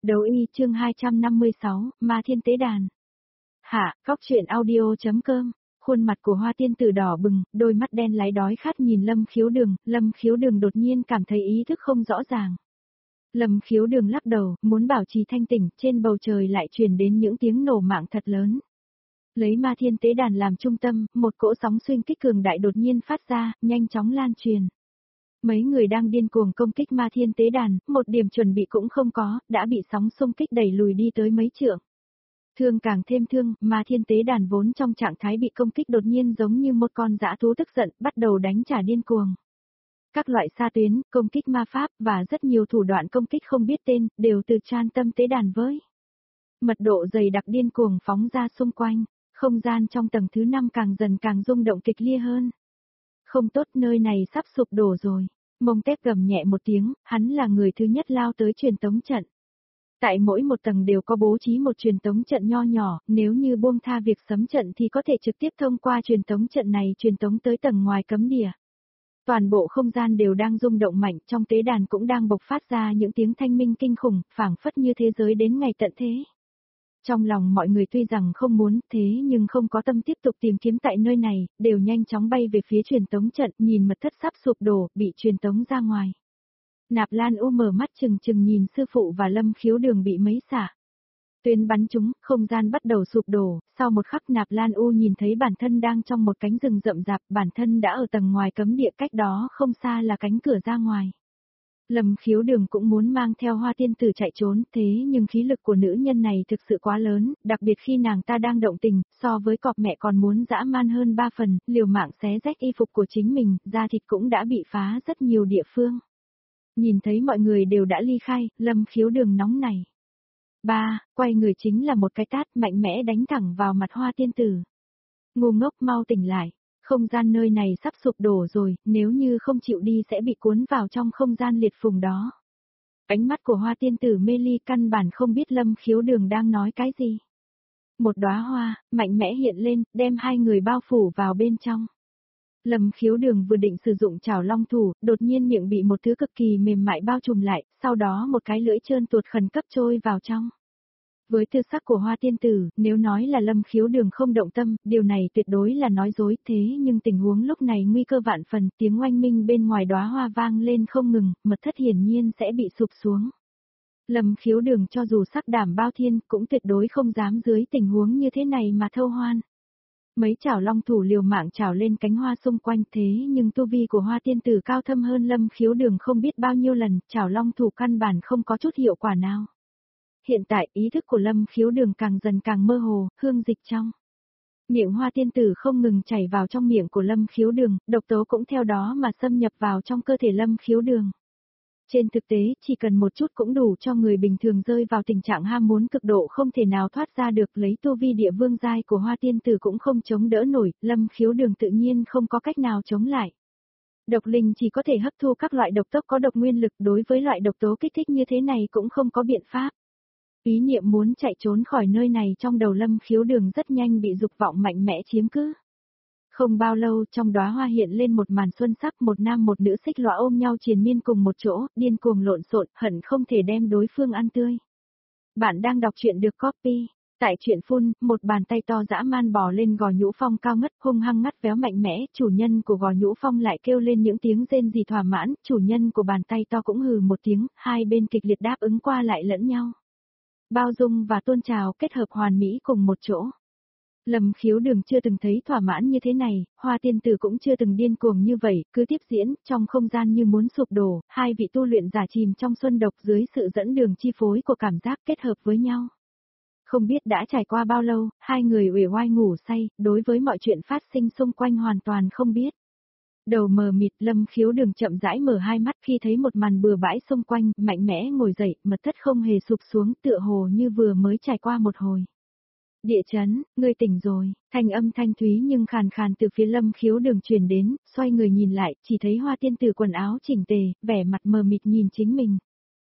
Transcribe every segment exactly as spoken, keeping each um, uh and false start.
Đấu y chương hai trăm năm mươi sáu, Ma Thiên Tế Đàn. Hạ, góc truyện audio.com, khuôn mặt của Hoa Tiên Tử đỏ bừng, đôi mắt đen láy đói khát nhìn Lâm Khiếu Đường, Lâm Khiếu Đường đột nhiên cảm thấy ý thức không rõ ràng. Lâm Khiếu Đường lắc đầu, muốn bảo trì thanh tỉnh, trên bầu trời lại truyền đến những tiếng nổ mạng thật lớn. Lấy Ma Thiên Tế Đàn làm trung tâm, một cỗ sóng xuyên kích cường đại đột nhiên phát ra, nhanh chóng lan truyền. Mấy người đang điên cuồng công kích Ma Thiên Tế Đàn, một điểm chuẩn bị cũng không có, đã bị sóng xung kích đẩy lùi đi tới mấy trượng. Thương càng thêm thương, Ma Thiên Tế Đàn vốn trong trạng thái bị công kích đột nhiên giống như một con dã thú tức giận, bắt đầu đánh trả điên cuồng. Các loại sa tuyến, công kích ma pháp và rất nhiều thủ đoạn công kích không biết tên, đều từ Chan Tâm Tế Đàn với mật độ dày đặc điên cuồng phóng ra xung quanh, không gian trong tầng thứ năm càng dần càng rung động kịch liệt hơn. Không tốt, nơi này sắp sụp đổ rồi. Mông Tép gầm nhẹ một tiếng, hắn là người thứ nhất lao tới truyền tống trận. Tại mỗi một tầng đều có bố trí một truyền tống trận nho nhỏ, nếu như buông tha việc sấm trận thì có thể trực tiếp thông qua truyền tống trận này truyền tống tới tầng ngoài cấm địa. Toàn bộ không gian đều đang rung động mạnh, trong tế đàn cũng đang bộc phát ra những tiếng thanh minh kinh khủng, phảng phất như thế giới đến ngày tận thế. Trong lòng mọi người tuy rằng không muốn thế nhưng không có tâm tiếp tục tìm kiếm tại nơi này, đều nhanh chóng bay về phía truyền tống trận, nhìn mật thất sắp sụp đổ, bị truyền tống ra ngoài. Nạp Lan U mở mắt chừng chừng nhìn sư phụ và Lâm Khiếu Đường bị mấy xả tuyến bắn chúng, không gian bắt đầu sụp đổ, sau một khắc Nạp Lan U nhìn thấy bản thân đang trong một cánh rừng rậm rạp, bản thân đã ở tầng ngoài cấm địa, cách đó không xa là cánh cửa ra ngoài. Lâm Khiếu Đường cũng muốn mang theo Hoa Tiên Tử chạy trốn, thế nhưng khí lực của nữ nhân này thực sự quá lớn, đặc biệt khi nàng ta đang động tình, so với cọp mẹ còn muốn dã man hơn ba phần, liều mạng xé rách y phục của chính mình, da thịt cũng đã bị phá rất nhiều địa phương. Nhìn thấy mọi người đều đã ly khai, Lâm Khiếu Đường nóng này. Ba, quay người chính là một cái tát mạnh mẽ đánh thẳng vào mặt Hoa Tiên Tử. Ngu ngốc, mau tỉnh lại. Không gian nơi này sắp sụp đổ rồi, nếu như không chịu đi sẽ bị cuốn vào trong không gian liệt phùng đó. Ánh mắt của Hoa Tiên Tử mê ly, căn bản không biết Lâm Khiếu Đường đang nói cái gì. Một đóa hoa, mạnh mẽ hiện lên, đem hai người bao phủ vào bên trong. Lâm Khiếu Đường vừa định sử dụng chảo long thủ, đột nhiên miệng bị một thứ cực kỳ mềm mại bao trùm lại, sau đó một cái lưỡi trơn tuột khẩn cấp trôi vào trong. Với tư sắc của Hoa Tiên Tử, nếu nói là Lâm Khiếu Đường không động tâm, điều này tuyệt đối là nói dối, thế nhưng tình huống lúc này nguy cơ vạn phần, tiếng oanh minh bên ngoài đóa hoa vang lên không ngừng, mật thất hiển nhiên sẽ bị sụp xuống. Lâm Khiếu Đường cho dù sắc đảm bao thiên, cũng tuyệt đối không dám dưới tình huống như thế này mà thâu hoan. Mấy chảo long thủ liều mạng chảo lên cánh hoa xung quanh, thế nhưng tu vi của Hoa Tiên Tử cao thâm hơn Lâm Khiếu Đường không biết bao nhiêu lần, chảo long thủ căn bản không có chút hiệu quả nào. Hiện tại ý thức của Lâm Khiếu Đường càng dần càng mơ hồ, hương dịch trong miệng Hoa Tiên Tử không ngừng chảy vào trong miệng của Lâm Khiếu Đường, độc tố cũng theo đó mà xâm nhập vào trong cơ thể Lâm Khiếu Đường. Trên thực tế, chỉ cần một chút cũng đủ cho người bình thường rơi vào tình trạng ham muốn cực độ không thể nào thoát ra được, lấy tu vi địa vương giai của Hoa Tiên Tử cũng không chống đỡ nổi, Lâm Khiếu Đường tự nhiên không có cách nào chống lại. Độc linh chỉ có thể hấp thu các loại độc tố có độc nguyên lực, đối với loại độc tố kích thích như thế này cũng không có biện pháp. Ý niệm muốn chạy trốn khỏi nơi này trong đầu Lâm Khiếu Đường rất nhanh bị dục vọng mạnh mẽ chiếm cứ. Không bao lâu, trong đóa hoa hiện lên một màn xuân sắc, một nam một nữ xích lõa ôm nhau triền miên cùng một chỗ, điên cuồng lộn xộn, hận không thể đem đối phương ăn tươi. Bạn đang đọc truyện được copy. Tại truyện phun, một bàn tay to dã man bò lên Gò Nhũ Phong cao ngất, hung hăng ngắt véo mạnh mẽ, chủ nhân của Gò Nhũ Phong lại kêu lên những tiếng rên rỉ thỏa mãn, chủ nhân của bàn tay to cũng hừ một tiếng, hai bên kịch liệt đáp ứng qua lại lẫn nhau. Bao dung và tôn trào kết hợp hoàn mỹ cùng một chỗ. Lâm Khiếu Đường chưa từng thấy thỏa mãn như thế này, Hoa Tiên Tử cũng chưa từng điên cuồng như vậy, cứ tiếp diễn, trong không gian như muốn sụp đổ, hai vị tu luyện giả chìm trong xuân độc dưới sự dẫn đường chi phối của cảm giác kết hợp với nhau. Không biết đã trải qua bao lâu, hai người uể oai ngủ say, đối với mọi chuyện phát sinh xung quanh hoàn toàn không biết. Đầu mờ mịt, Lâm Khiếu Đường chậm rãi mở hai mắt khi thấy một màn bừa bãi xung quanh, mạnh mẽ ngồi dậy, mật thất không hề sụp xuống, tựa hồ như vừa mới trải qua một hồi. Địa chấn, ngươi tỉnh rồi, thanh âm thanh thúy nhưng khàn khàn từ phía Lâm Khiếu Đường truyền đến, xoay người nhìn lại, chỉ thấy Hoa Tiên Tử quần áo chỉnh tề, vẻ mặt mờ mịt nhìn chính mình.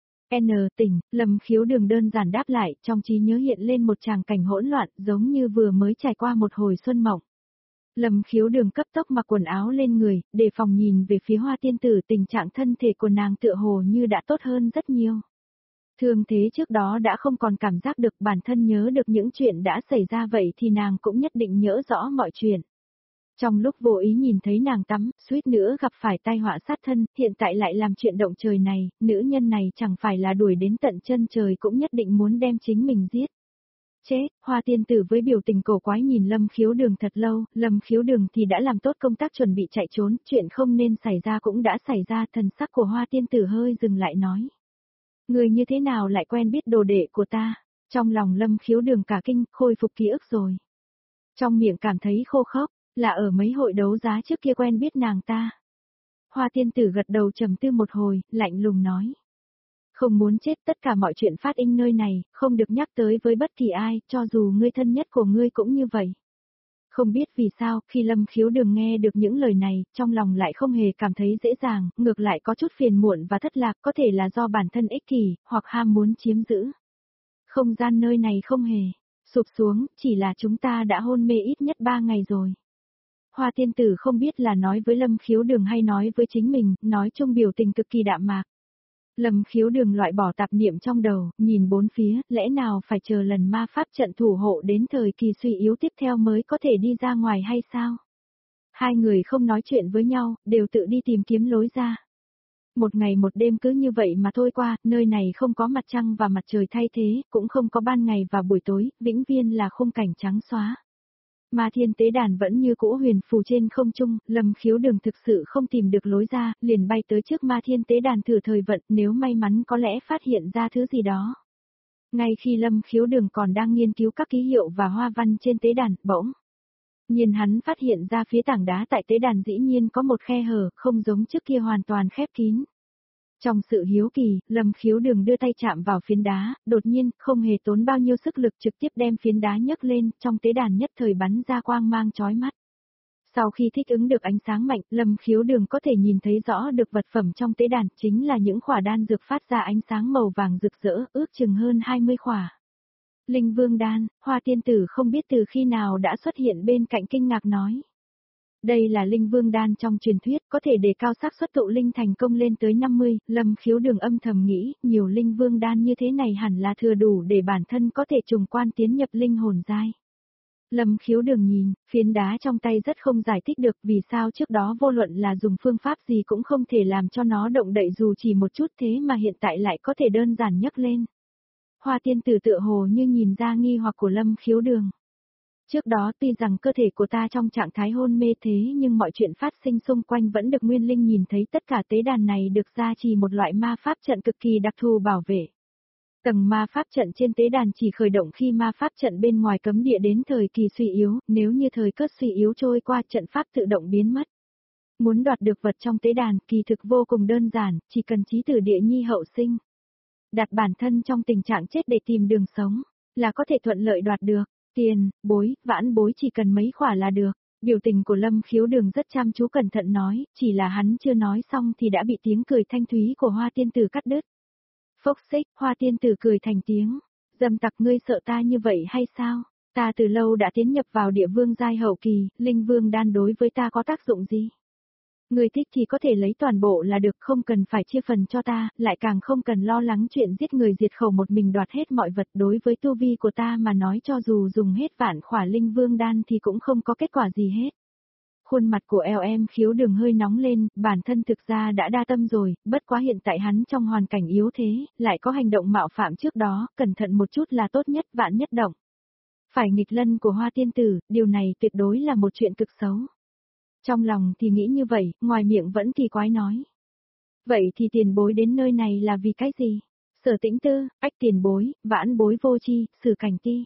N tỉnh, Lâm Khiếu Đường đơn giản đáp lại, trong trí nhớ hiện lên một tràng cảnh hỗn loạn, giống như vừa mới trải qua một hồi xuân mộng. Lâm Khiếu Đường cấp tốc mặc quần áo lên người, đề phòng nhìn về phía Hoa Tiên Tử, tình trạng thân thể của nàng tựa hồ như đã tốt hơn rất nhiều. Thương thế trước đó đã không còn cảm giác được, bản thân nhớ được những chuyện đã xảy ra, vậy thì nàng cũng nhất định nhớ rõ mọi chuyện. Trong lúc vô ý nhìn thấy nàng tắm, suýt nữa gặp phải tai họa sát thân, hiện tại lại làm chuyện động trời này, nữ nhân này chẳng phải là đuổi đến tận chân trời cũng nhất định muốn đem chính mình giết. Chết, Hoa tiên tử với biểu tình cổ quái nhìn Lâm Khiếu Đường thật lâu, Lâm Khiếu Đường thì đã làm tốt công tác chuẩn bị chạy trốn, chuyện không nên xảy ra cũng đã xảy ra, thần sắc của Hoa tiên tử hơi dừng lại nói. Người như thế nào lại quen biết đồ đệ của ta? Trong lòng Lâm Khiếu Đường cả kinh, khôi phục ký ức rồi. Trong miệng cảm thấy khô khốc, là ở mấy hội đấu giá trước kia quen biết nàng ta. Hoa tiên tử gật đầu trầm tư một hồi, lạnh lùng nói. Không muốn chết, tất cả mọi chuyện phát in nơi này, không được nhắc tới với bất kỳ ai, cho dù ngươi thân nhất của ngươi cũng như vậy. Không biết vì sao, khi Lâm Khiếu Đường nghe được những lời này, trong lòng lại không hề cảm thấy dễ dàng, ngược lại có chút phiền muộn và thất lạc, có thể là do bản thân ích kỷ, hoặc ham muốn chiếm giữ. Không gian nơi này không hề sụp xuống, chỉ là chúng ta đã hôn mê ít nhất ba ngày rồi. Hoa tiên tử không biết là nói với Lâm Khiếu Đường hay nói với chính mình, nói chung biểu tình cực kỳ đạm mạc. Lâm Khiếu Đường loại bỏ tạp niệm trong đầu, nhìn bốn phía, lẽ nào phải chờ lần ma pháp trận thủ hộ đến thời kỳ suy yếu tiếp theo mới có thể đi ra ngoài hay sao? Hai người không nói chuyện với nhau, đều tự đi tìm kiếm lối ra. Một ngày một đêm cứ như vậy mà thôi qua, nơi này không có mặt trăng và mặt trời thay thế, cũng không có ban ngày và buổi tối, vĩnh viễn là khung cảnh trắng xóa. Ma thiên tế đàn vẫn như cũ huyền phù trên không trung, Lâm Khiếu Đường thực sự không tìm được lối ra, liền bay tới trước ma thiên tế đàn thử thời vận, nếu may mắn có lẽ phát hiện ra thứ gì đó. Ngay khi Lâm Khiếu Đường còn đang nghiên cứu các ký hiệu và hoa văn trên tế đàn, bỗng nhiên hắn phát hiện ra phía tảng đá tại tế đàn dĩ nhiên có một khe hở, không giống trước kia hoàn toàn khép kín. Trong sự hiếu kỳ, Lâm Khiếu Đường đưa tay chạm vào phiến đá, đột nhiên, không hề tốn bao nhiêu sức lực trực tiếp đem phiến đá nhấc lên, trong tế đàn nhất thời bắn ra quang mang chói mắt. Sau khi thích ứng được ánh sáng mạnh, Lâm Khiếu Đường có thể nhìn thấy rõ được vật phẩm trong tế đàn, chính là những khỏa đan dược phát ra ánh sáng màu vàng rực rỡ, ước chừng hơn hai mươi khỏa. Linh Vương đan, Hoa tiên tử không biết từ khi nào đã xuất hiện bên cạnh kinh ngạc nói. Đây là Linh Vương đan trong truyền thuyết, có thể đề cao xác suất tụ linh thành công lên tới năm mươi, Lâm Khiếu Đường âm thầm nghĩ, nhiều Linh Vương đan như thế này hẳn là thừa đủ để bản thân có thể trùng quan tiến nhập linh hồn giai. Lâm Khiếu Đường nhìn, phiến đá trong tay rất không giải thích được vì sao trước đó vô luận là dùng phương pháp gì cũng không thể làm cho nó động đậy dù chỉ một chút, thế mà hiện tại lại có thể đơn giản nhấc lên. Hoa tiên tử tựa hồ như nhìn ra nghi hoặc của Lâm Khiếu Đường. Trước đó tuy rằng cơ thể của ta trong trạng thái hôn mê thế nhưng mọi chuyện phát sinh xung quanh vẫn được Nguyên Linh nhìn thấy, tất cả tế đàn này được gia trì một loại ma pháp trận cực kỳ đặc thù bảo vệ. Tầng ma pháp trận trên tế đàn chỉ khởi động khi ma pháp trận bên ngoài cấm địa đến thời kỳ suy yếu, nếu như thời cất suy yếu trôi qua trận pháp tự động biến mất. Muốn đoạt được vật trong tế đàn kỳ thực vô cùng đơn giản, chỉ cần chí tử địa nhi hậu sinh. Đặt bản thân trong tình trạng chết để tìm đường sống, là có thể thuận lợi đoạt được. Tiền, bối, vãn bối chỉ cần mấy khỏa là được. Biểu tình của Lâm Khiếu Đường rất chăm chú cẩn thận nói, chỉ là hắn chưa nói xong thì đã bị tiếng cười thanh thúy của Hoa tiên tử cắt đứt. Phốc xích, Hoa tiên tử cười thành tiếng. Dâm tặc, ngươi sợ ta như vậy hay sao? Ta từ lâu đã tiến nhập vào địa vương giai hậu kỳ, linh vương đan đối với ta có tác dụng gì? Ngươi thích thì có thể lấy toàn bộ là được, không cần phải chia phần cho ta, lại càng không cần lo lắng chuyện giết người diệt khẩu một mình đoạt hết mọi vật. Đối với tu vi của ta mà nói, cho dù dùng hết vạn khỏa linh vương đan thì cũng không có kết quả gì hết. Khuôn mặt của eo em Khiếu Đường hơi nóng lên, bản thân thực ra đã đa tâm rồi, bất quá hiện tại hắn trong hoàn cảnh yếu thế, lại có hành động mạo phạm trước đó, cẩn thận một chút là tốt nhất, vạn nhất động. Phải nghịch lân của Hoa tiên tử, điều này tuyệt đối là một chuyện cực xấu. Trong lòng thì nghĩ như vậy, ngoài miệng vẫn kỳ quái nói. Vậy thì tiền bối đến nơi này là vì cái gì? Sở Tĩnh Tư, ách tiền bối, vãn bối vô chi, Sử Cảnh Ti.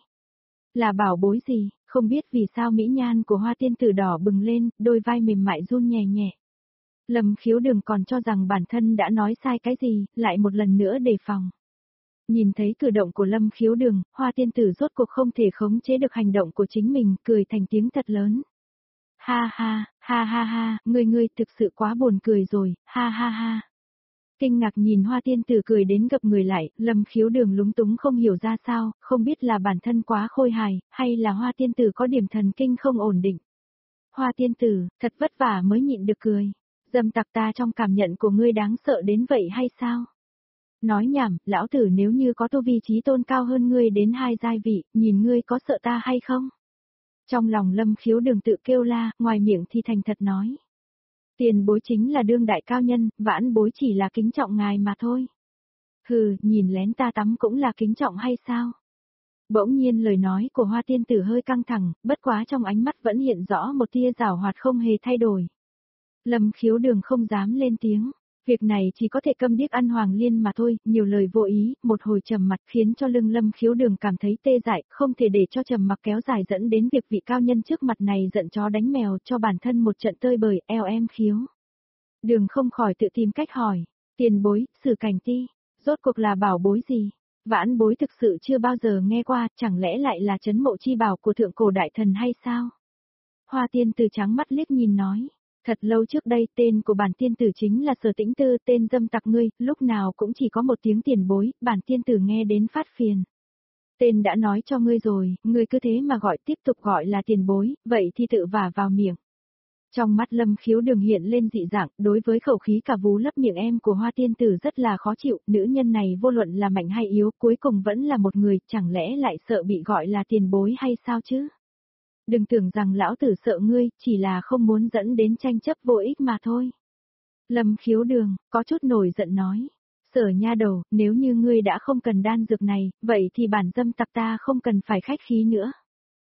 Là bảo bối gì, không biết vì sao mỹ nhan của Hoa tiên tử đỏ bừng lên, đôi vai mềm mại run nhẹ nhẹ. Lâm Khiếu Đường còn cho rằng bản thân đã nói sai cái gì, lại một lần nữa đề phòng. Nhìn thấy cử động của Lâm Khiếu Đường, Hoa tiên tử rốt cuộc không thể khống chế được hành động của chính mình, cười thành tiếng thật lớn. Ha ha, ha ha ha, ngươi ngươi thực sự quá buồn cười rồi, ha ha ha. Kinh ngạc nhìn Hoa tiên tử cười đến gập người lại, Lâm Khiếu Đường lúng túng không hiểu ra sao, không biết là bản thân quá khôi hài, hay là Hoa tiên tử có điểm thần kinh không ổn định. Hoa tiên tử, thật vất vả mới nhịn được cười. Dâm tặc, ta trong cảm nhận của ngươi đáng sợ đến vậy hay sao? Nói nhảm, lão tử nếu như có tu vi trí tôn cao hơn ngươi đến hai giai vị, nhìn ngươi có sợ ta hay không? Trong lòng Lâm Khiếu Đừng tự kêu la, ngoài miệng thì thành thật nói. Tiền bối chính là đương đại cao nhân, vãn bối chỉ là kính trọng ngài mà thôi. Hừ, nhìn lén ta tắm cũng là kính trọng hay sao? Bỗng nhiên lời nói của Hoa Tiên Tử hơi căng thẳng, bất quá trong ánh mắt vẫn hiện rõ một tia giảo hoạt không hề thay đổi. Lâm Khiếu Đường không dám lên tiếng. Việc này chỉ có thể câm điếc ăn Hoàng Liên mà thôi, nhiều lời vô ý, một hồi trầm mặt khiến cho lưng Lâm Khiếu Đường cảm thấy tê dại, không thể để cho trầm mặc kéo dài dẫn đến việc vị cao nhân trước mặt này giận chó đánh mèo cho bản thân một trận tơi bời, eo em Khiếu. Đường không khỏi tự tìm cách hỏi, tiền bối, Sử Cảnh Ti, rốt cuộc là bảo bối gì? Vãn bối thực sự chưa bao giờ nghe qua, chẳng lẽ lại là trấn mộ chi bảo của thượng cổ đại thần hay sao? Hoa Tiên Tử trắng mắt liếc nhìn nói. Thật lâu trước đây tên của bản tiên tử chính là Sở Tĩnh Tư, tên dâm tặc ngươi, lúc nào cũng chỉ có một tiếng tiền bối, bản tiên tử nghe đến phát phiền. Tên đã nói cho ngươi rồi, ngươi cứ thế mà gọi tiếp tục gọi là tiền bối, vậy thì tự vả vào miệng. Trong mắt Lâm Khiếu Đường hiện lên dị dạng, đối với khẩu khí cả vú lấp miệng em của Hoa Tiên Tử rất là khó chịu, nữ nhân này vô luận là mạnh hay yếu, cuối cùng vẫn là một người, chẳng lẽ lại sợ bị gọi là tiền bối hay sao chứ? Đừng tưởng rằng lão tử sợ ngươi, chỉ là không muốn dẫn đến tranh chấp vô ích mà thôi. Lâm Khiếu Đường, có chút nổi giận nói. Sở nha đầu, nếu như ngươi đã không cần đan dược này, vậy thì bản dâm tặc ta không cần phải khách khí nữa.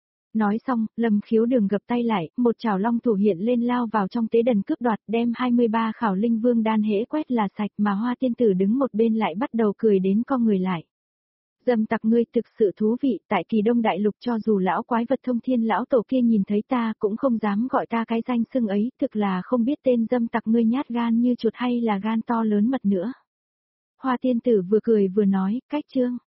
Nói xong, Lâm Khiếu Đường gập tay lại, một chảo long thủ hiện lên lao vào trong tế đần cướp đoạt, đem hai mươi ba khảo linh vương đan hễ quét là sạch, mà Hoa Tiên Tử đứng một bên lại bắt đầu cười đến co người lại. Dâm tặc ngươi thực sự thú vị, tại Kỳ Đông Đại Lục cho dù lão quái vật thông thiên lão tổ kia nhìn thấy ta cũng không dám gọi ta cái danh xưng ấy, thực là không biết tên dâm tặc ngươi nhát gan như chuột hay là gan to lớn mật nữa. Hoa Tiên Tử vừa cười vừa nói, cách chương.